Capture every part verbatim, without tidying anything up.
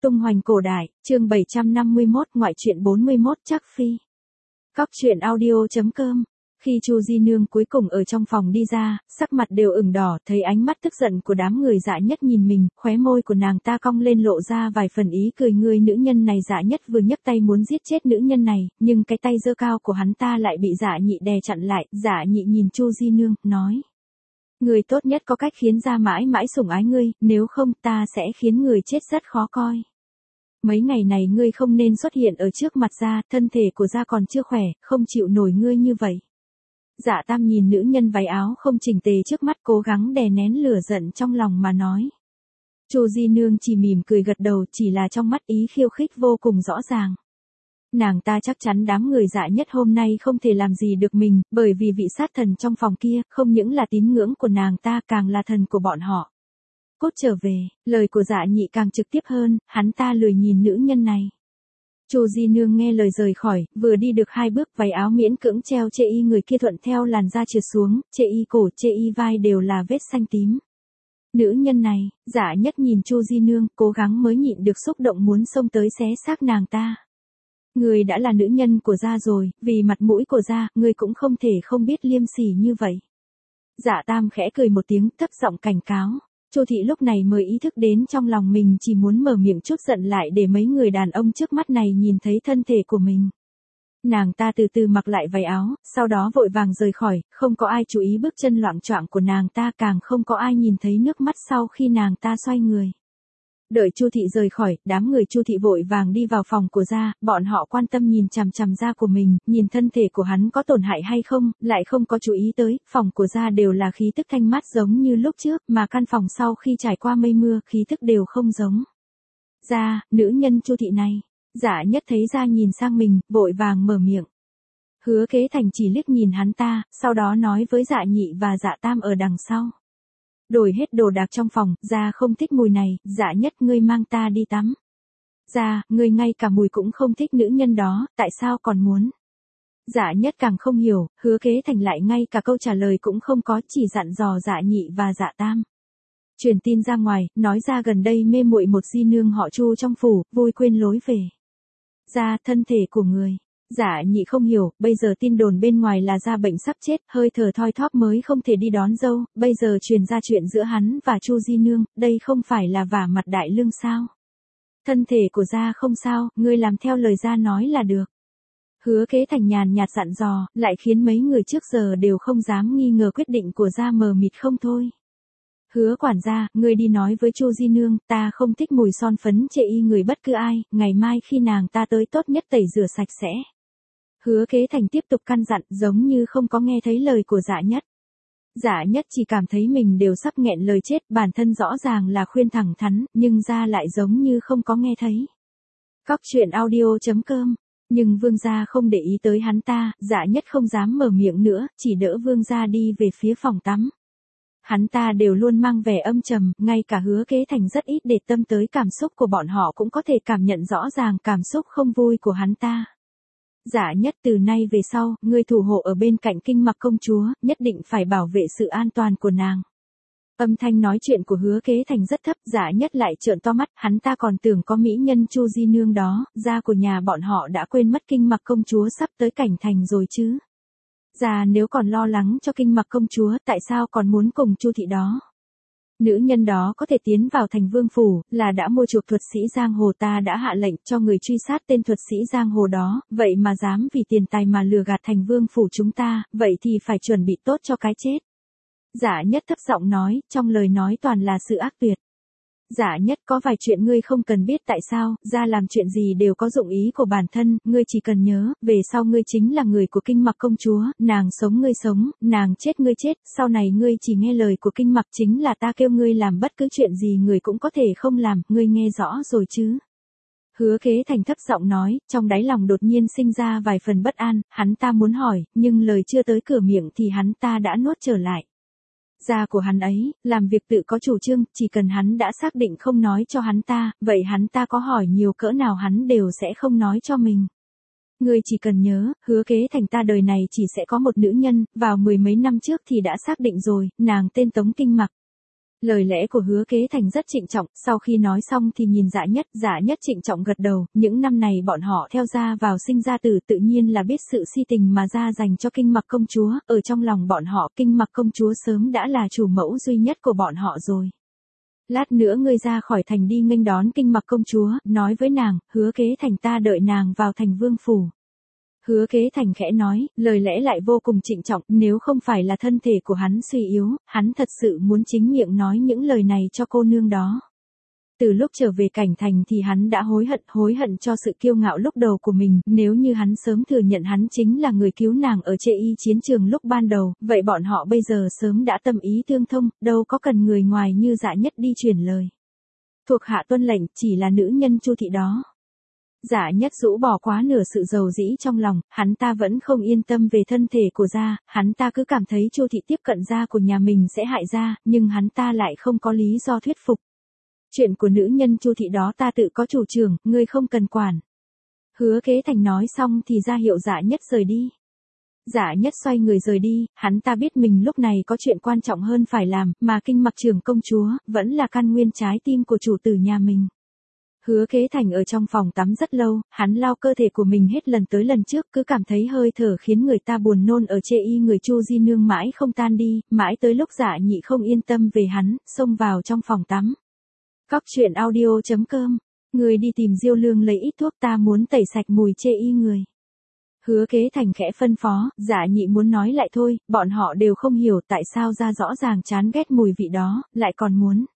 Tung hoành cổ đại, chương bảy trăm năm mươi mốt, ngoại truyện bốn mươi mốt Trác Phi. Cóc truyện audio chấm com. Khi Chu Di Nương cuối cùng ở trong phòng đi ra, sắc mặt đều ửng đỏ, thấy ánh mắt tức giận của đám người Dạ Nhất nhìn mình, khóe môi của nàng ta cong lên lộ ra vài phần ý cười. Người nữ nhân này Dạ Nhất vừa nhấc tay muốn giết chết nữ nhân này, nhưng cái tay giơ cao của hắn ta lại bị Dạ Nhị đè chặn lại. Dạ Nhị nhìn Chu Di Nương, nói: Người tốt nhất có cách khiến gia mãi mãi sủng ái ngươi, nếu không ta sẽ khiến người chết rất khó coi. Mấy ngày này ngươi không nên xuất hiện ở trước mặt gia, thân thể của gia còn chưa khỏe, không chịu nổi ngươi như vậy. Dạ Tam nhìn nữ nhân váy áo không chỉnh tề trước mắt, cố gắng đè nén lửa giận trong lòng mà nói. Chu Di Nương chỉ mỉm cười gật đầu, chỉ là trong mắt ý khiêu khích vô cùng rõ ràng. Nàng ta chắc chắn đám người Dạ Nhất hôm nay không thể làm gì được mình, bởi vì vị sát thần trong phòng kia, không những là tín ngưỡng của nàng ta, càng là thần của bọn họ. Cốt trở về, lời của Dạ Nhị càng trực tiếp hơn, hắn ta lười nhìn nữ nhân này. Chu Di Nương nghe lời rời khỏi, vừa đi được hai bước, váy áo miễn cưỡng treo chê y người kia thuận theo làn da trượt xuống, chê y cổ, chê y vai đều là vết xanh tím. Nữ nhân này, Dạ Nhất nhìn Chu Di Nương, cố gắng mới nhịn được xúc động muốn xông tới xé xác nàng ta. Người đã là nữ nhân của gia rồi, vì mặt mũi của gia, người cũng không thể không biết liêm sỉ như vậy. Dạ Tam khẽ cười một tiếng, thấp giọng cảnh cáo. Chu thị lúc này mới ý thức đến trong lòng mình chỉ muốn mở miệng chút giận lại để mấy người đàn ông trước mắt này nhìn thấy thân thể của mình. Nàng ta từ từ mặc lại váy áo, sau đó vội vàng rời khỏi, không có ai chú ý bước chân loạng choạng của nàng ta, càng không có ai nhìn thấy nước mắt sau khi nàng ta xoay người. Đợi Chu thị rời khỏi, đám người Chu thị vội vàng đi vào phòng của gia, bọn họ quan tâm nhìn chằm chằm gia của mình, nhìn thân thể của hắn có tổn hại hay không, lại không có chú ý tới, phòng của gia đều là khí tức thanh mát giống như lúc trước, mà căn phòng sau khi trải qua mây mưa, khí tức đều không giống. Gia, nữ nhân Chu thị này. Dạ Nhất thấy gia nhìn sang mình, vội vàng mở miệng. Hứa Kế Thành chỉ liếc nhìn hắn ta, sau đó nói với Dạ Nhị và Dạ Tam ở đằng sau. Đổi hết đồ đạc trong phòng, gia không thích mùi này, Dạ Nhất ngươi mang ta đi tắm. Gia, ngươi ngay cả mùi cũng không thích nữ nhân đó, tại sao còn muốn? Dạ Nhất càng không hiểu, Hứa Kế Thành lại ngay cả câu trả lời cũng không có, chỉ dặn dò Dạ Nhị và Dạ Tam. Truyền tin ra ngoài, nói ra gần đây mê muội một di nương họ Chu trong phủ, vui quên lối về. Gia, thân thể của người. Dạ Nhị không hiểu, bây giờ tin đồn bên ngoài là gia bệnh sắp chết, hơi thở thoi thóp mới không thể đi đón dâu, bây giờ truyền ra chuyện giữa hắn và Chu Di Nương, đây không phải là vả mặt đại lương sao? Thân thể của gia không sao, ngươi làm theo lời gia nói là được. Hứa Kế Thành nhàn nhạt dặn dò, lại khiến mấy người trước giờ đều không dám nghi ngờ quyết định của gia mờ mịt không thôi. Hứa quản gia, ngươi đi nói với Chu Di Nương, ta không thích mùi son phấn chê y người bất cứ ai, ngày mai khi nàng ta tới tốt nhất tẩy rửa sạch sẽ. Hứa Kế Thành tiếp tục căn dặn, giống như không có nghe thấy lời của Dạ Nhất. Dạ Nhất chỉ cảm thấy mình đều sắp nghẹn lời chết, bản thân rõ ràng là khuyên thẳng thắn, nhưng ra lại giống như không có nghe thấy. Cóc truyện audio chấm com. Nhưng vương gia không để ý tới hắn ta, Dạ Nhất không dám mở miệng nữa, chỉ đỡ vương gia đi về phía phòng tắm. Hắn ta đều luôn mang vẻ âm trầm, ngay cả Hứa Kế Thành rất ít để tâm tới cảm xúc của bọn họ cũng có thể cảm nhận rõ ràng cảm xúc không vui của hắn ta. Dạ Nhất, từ nay về sau, ngươi thủ hộ ở bên cạnh Kinh Mặc công chúa, nhất định phải bảo vệ sự an toàn của nàng. Âm thanh nói chuyện của Hứa Kế Thành rất thấp, Dạ Nhất lại trợn to mắt, hắn ta còn tưởng có mỹ nhân Chu Di Nương đó, gia của nhà bọn họ đã quên mất Kinh Mặc công chúa sắp tới cảnh thành rồi chứ. Gia nếu còn lo lắng cho Kinh Mặc công chúa, tại sao còn muốn cùng Chu thị đó? Nữ nhân đó có thể tiến vào thành vương phủ, là đã mua chuộc thuật sĩ giang hồ, ta đã hạ lệnh cho người truy sát tên thuật sĩ giang hồ đó, vậy mà dám vì tiền tài mà lừa gạt thành vương phủ chúng ta, vậy thì phải chuẩn bị tốt cho cái chết. Dạ Nhất thấp giọng nói, trong lời nói toàn là sự ác tuyệt. Dạ Nhất, có vài chuyện ngươi không cần biết tại sao, gia làm chuyện gì đều có dụng ý của bản thân, ngươi chỉ cần nhớ, về sau ngươi chính là người của Kinh Mặc công chúa, nàng sống ngươi sống, nàng chết ngươi chết, sau này ngươi chỉ nghe lời của Kinh Mặc, chính là ta kêu ngươi làm bất cứ chuyện gì người cũng có thể không làm, ngươi nghe rõ rồi chứ? Hứa Kế Thành thấp giọng nói, trong đáy lòng đột nhiên sinh ra vài phần bất an, hắn ta muốn hỏi, nhưng lời chưa tới cửa miệng thì hắn ta đã nuốt trở lại. Gia của hắn ấy, làm việc tự có chủ trương, chỉ cần hắn đã xác định không nói cho hắn ta, vậy hắn ta có hỏi nhiều cỡ nào hắn đều sẽ không nói cho mình. Ngươi chỉ cần nhớ, Hứa Kế Thành ta đời này chỉ sẽ có một nữ nhân, vào mười mấy năm trước thì đã xác định rồi, nàng tên Tống Kinh Mặc. Lời lẽ của Hứa Kế Thành rất trịnh trọng, sau khi nói xong thì nhìn Dạ Nhất, Dạ Nhất trịnh trọng gật đầu, những năm này bọn họ theo gia vào sinh ra tử tự nhiên là biết sự si tình mà gia dành cho Kinh Mặc công chúa, ở trong lòng bọn họ Kinh Mặc công chúa sớm đã là chủ mẫu duy nhất của bọn họ rồi. Lát nữa ngươi ra khỏi thành đi nghênh đón Kinh Mặc công chúa, nói với nàng, Hứa Kế Thành ta đợi nàng vào thành vương phủ. Hứa Kế Thành khẽ nói, lời lẽ lại vô cùng trịnh trọng, nếu không phải là thân thể của hắn suy yếu, hắn thật sự muốn chính miệng nói những lời này cho cô nương đó. Từ lúc trở về Cảnh Thành thì hắn đã hối hận, hối hận cho sự kiêu ngạo lúc đầu của mình, nếu như hắn sớm thừa nhận hắn chính là người cứu nàng ở Chê Y chiến trường lúc ban đầu, vậy bọn họ bây giờ sớm đã tâm ý tương thông, đâu có cần người ngoài như Dạ Nhất đi truyền lời. Thuộc hạ tuân lệnh, chỉ là nữ nhân Chu thị đó. Dạ Nhất rũ bỏ quá nửa sự dầu dĩ trong lòng, hắn ta vẫn không yên tâm về thân thể của gia, hắn ta cứ cảm thấy Chu thị tiếp cận gia của nhà mình sẽ hại gia, nhưng hắn ta lại không có lý do thuyết phục. Chuyện của nữ nhân Chu thị đó ta tự có chủ trương, ngươi không cần quản. Hứa Kế Thành nói xong thì ra hiệu Dạ Nhất rời đi. Dạ Nhất xoay người rời đi, hắn ta biết mình lúc này có chuyện quan trọng hơn phải làm, mà Kinh Mặc trưởng công chúa, vẫn là căn nguyên trái tim của chủ tử nhà mình. Hứa Kế Thành ở trong phòng tắm rất lâu, hắn lau cơ thể của mình hết lần tới lần trước, cứ cảm thấy hơi thở khiến người ta buồn nôn ở Chê Y người Chu Di Nương mãi không tan đi, mãi tới lúc Dạ Nhị không yên tâm về hắn, xông vào trong phòng tắm. Cóc truyện audio chấm com, người đi tìm Diêu Lương lấy ít thuốc ta muốn tẩy sạch mùi Chê Y người. Hứa Kế Thành khẽ phân phó, Dạ Nhị muốn nói lại thôi, bọn họ đều không hiểu tại sao ra rõ ràng chán ghét mùi vị đó, lại còn muốn.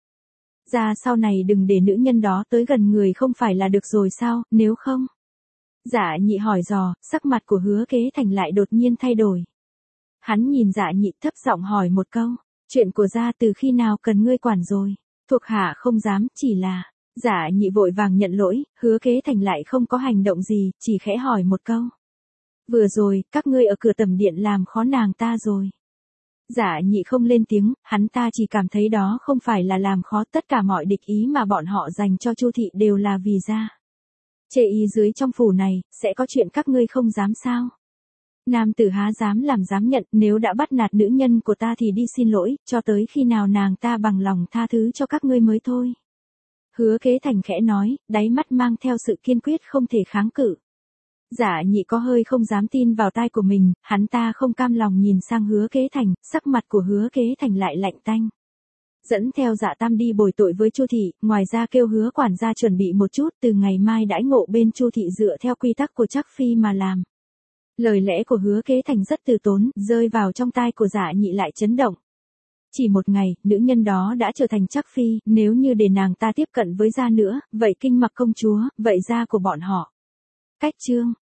Ra sau này đừng để nữ nhân đó tới gần người không phải là được rồi sao, nếu không. Dạ Nhị hỏi dò, sắc mặt của Hứa Kế Thành lại đột nhiên thay đổi. Hắn nhìn Dạ Nhị thấp giọng hỏi một câu, chuyện của gia từ khi nào cần ngươi quản rồi, thuộc hạ không dám, chỉ là, Dạ Nhị vội vàng nhận lỗi, Hứa Kế Thành lại không có hành động gì, chỉ khẽ hỏi một câu. Vừa rồi, các ngươi ở cửa tầm điện làm khó nàng ta rồi. Dạ Nhị không lên tiếng, hắn ta chỉ cảm thấy đó không phải là làm khó, tất cả mọi địch ý mà bọn họ dành cho Chu thị đều là vì gia. Chê Y dưới trong phủ này, sẽ có chuyện các ngươi không dám sao? Nam tử há dám làm dám nhận, nếu đã bắt nạt nữ nhân của ta thì đi xin lỗi, cho tới khi nào nàng ta bằng lòng tha thứ cho các ngươi mới thôi. Hứa Kế Thành khẽ nói, đáy mắt mang theo sự kiên quyết không thể kháng cự. Dạ Nhị có hơi không dám tin vào tai của mình, hắn ta không cam lòng nhìn sang Hứa Kế Thành, sắc mặt của Hứa Kế Thành lại lạnh tanh. Dẫn theo Dạ Tam đi bồi tội với Chu thị, ngoài ra kêu Hứa quản gia chuẩn bị một chút, từ ngày mai đãi ngộ bên Chu thị dựa theo quy tắc của Trác phi mà làm. Lời lẽ của Hứa Kế Thành rất từ tốn, rơi vào trong tai của Dạ Nhị lại chấn động. Chỉ một ngày, nữ nhân đó đã trở thành Trác phi, nếu như để nàng ta tiếp cận với gia nữa, vậy Kinh Mặc công chúa, vậy gia của bọn họ. Cách chương